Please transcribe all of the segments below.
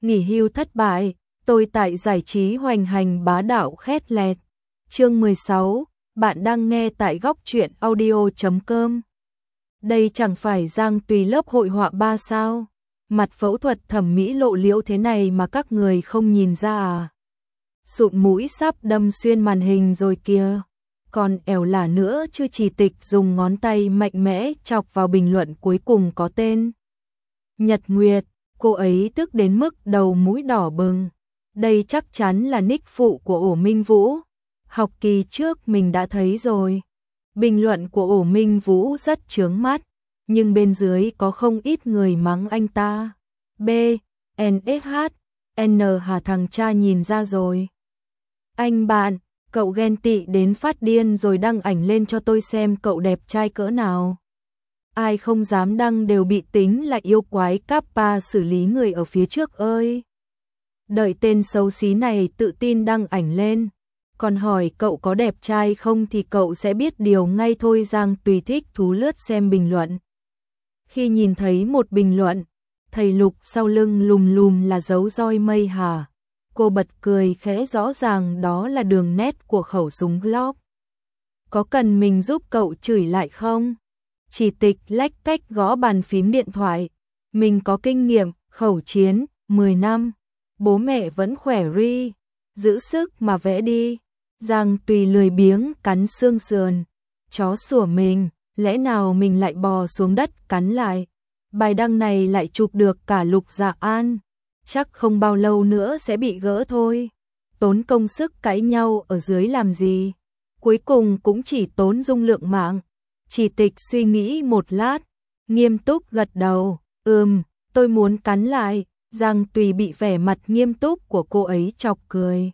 nghỉ hưu thất bại, tôi tại giải trí hoành hành bá đạo khét lẹt. Chương 16, bạn đang nghe tại góc truyện audio.com. Đây chẳng phải Giang Tùy lớp hội họa 3 sao? Mặt phẫu thuật thẩm mỹ lộ liễu thế này mà các người không nhìn ra à? Sụn mũi sắp đâm xuyên màn hình rồi kìa. Còn ẻo lả nữa chứ. Chỉ Tịch dùng ngón tay mạnh mẽ chọc vào bình luận cuối cùng có tên Nhật Nguyệt. Cô ấy tức đến mức đầu mũi đỏ bừng. Đây chắc chắn là nick phụ của Ổ Minh Vũ. Học kỳ trước mình đã thấy rồi. Bình luận của Ổ Minh Vũ rất chướng mắt, nhưng bên dưới có không ít người mắng anh ta. B, NSH, N hà thằng cha nhìn ra rồi. Anh bạn, cậu ghen tị đến phát điên rồi đăng ảnh lên cho tôi xem cậu đẹp trai cỡ nào. Ai không dám đăng đều bị tính là yêu quái Kappa xử lý người ở phía trước ơi. Đợi tên xấu xí này tự tin đăng ảnh lên, còn hỏi cậu có đẹp trai không thì cậu sẽ biết điều ngay thôi. Giang Tùy thích thú lướt xem bình luận. Khi nhìn thấy một bình luận, thầy Lục sau lưng lùm lùm là dấu roi mây hả? Cô bật cười khẽ, rõ ràng đó là đường nét của khẩu súng Glock. Có cần mình giúp cậu chửi lại không? Chỉ Tịch lách cách gõ bàn phím điện thoại. Mình có kinh nghiệm khẩu chiến 10 năm. Bố mẹ vẫn khỏe ri. Giữ sức mà vẽ đi. Giang Tùy lười biếng cắn xương sườn. Chó sủa mình, lẽ nào mình lại bò xuống đất cắn lại. Bài đăng này lại chụp được cả Lục Dạ An. Chắc không bao lâu nữa sẽ bị gỡ thôi. Tốn công sức cãi nhau ở dưới làm gì? Cuối cùng cũng chỉ tốn dung lượng mạng. Chỉ Tịch suy nghĩ một lát, nghiêm túc gật đầu. Tôi muốn cắn lại. Giang Tùy bị vẻ mặt nghiêm túc của cô ấy chọc cười.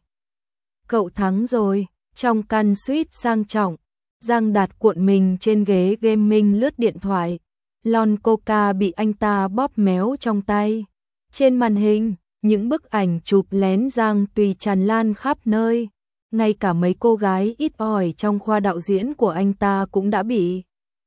Cậu thắng rồi. Trong căn suite sang trọng, Giang Đạt cuộn mình trên ghế gaming lướt điện thoại. Lon Coca bị anh ta bóp méo trong tay. Trên màn hình, những bức ảnh chụp lén Giang Tùy tràn lan khắp nơi. Ngay cả mấy cô gái ít ỏi trong khoa đạo diễn của anh ta cũng đã bị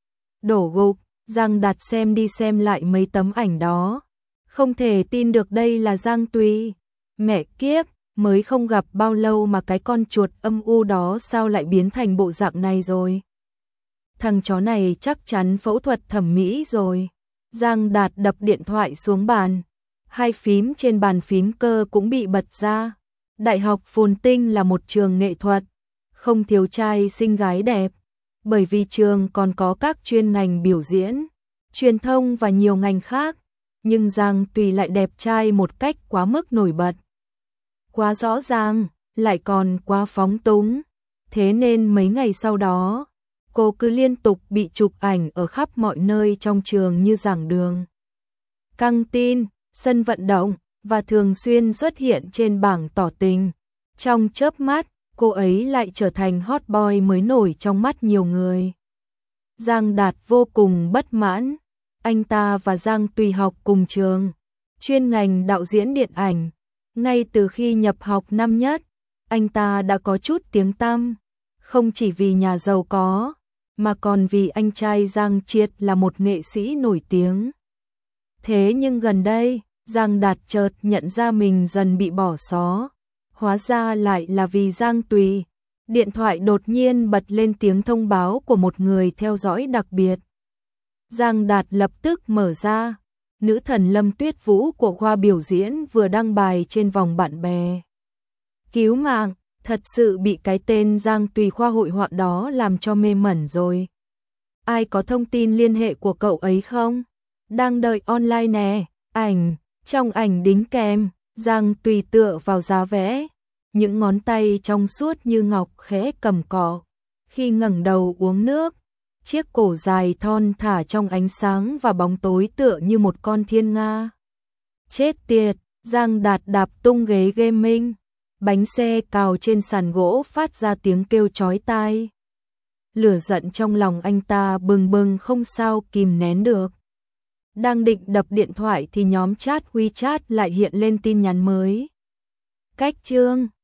đổ gục. Giang Đạt xem đi xem lại mấy tấm ảnh đó. Không thể tin được đây là Giang Tùy. Mẹ kiếp, mới không gặp bao lâu mà cái con chuột âm u đó sao lại biến thành bộ dạng này rồi. Thằng chó này chắc chắn phẫu thuật thẩm mỹ rồi. Giang Đạt đập điện thoại xuống bàn. Hai phím trên bàn phím cơ cũng bị bật ra. Đại học Phồn Tinh là một trường nghệ thuật, không thiếu trai xinh gái đẹp. Bởi vì trường còn có các chuyên ngành biểu diễn, truyền thông và nhiều ngành khác. Nhưng Giang Tùy lại đẹp trai một cách quá mức nổi bật. Quá rõ ràng, lại còn quá phóng túng. Thế nên mấy ngày sau đó, cô cứ liên tục bị chụp ảnh ở khắp mọi nơi trong trường như giảng đường, căng tin, sân vận động, và thường xuyên xuất hiện trên bảng tỏ tình. Trong chớp mắt, cô ấy lại trở thành hot boy mới nổi trong mắt nhiều người. Giang Đạt vô cùng bất mãn. Anh ta và Giang Tùy học cùng trường, chuyên ngành đạo diễn điện ảnh. Ngay từ khi nhập học năm nhất, anh ta đã có chút tiếng tăm. Không chỉ vì nhà giàu có, mà còn vì anh trai Giang Triệt là một nghệ sĩ nổi tiếng. Thế nhưng gần đây, Giang Đạt chợt nhận ra mình dần bị bỏ xó. Hóa ra lại là vì Giang Tùy. Điện thoại đột nhiên bật lên tiếng thông báo của một người theo dõi đặc biệt. Giang Đạt lập tức mở ra. Nữ thần Lâm Tuyết Vũ của khoa biểu diễn vừa đăng bài trên vòng bạn bè. Cứu mạng, thật sự bị cái tên Giang Tùy khoa hội họa đó làm cho mê mẩn rồi. Ai có thông tin liên hệ của cậu ấy không? Đang đợi online nè. Ảnh, trong ảnh đính kèm, Giang Tùy tựa vào giá vẽ. Những ngón tay trong suốt như ngọc khẽ cầm cọ. Khi ngẩng đầu uống nước, chiếc cổ dài thon thả trong ánh sáng và bóng tối tựa như một con thiên nga. Chết tiệt, Giang Đạt đạp tung ghế gaming. Bánh xe cào trên sàn gỗ phát ra tiếng kêu chói tai. Lửa giận trong lòng anh ta bừng bừng không sao kìm nén được. Đang định đập điện thoại thì nhóm chat WeChat lại hiện lên tin nhắn mới. Cách chương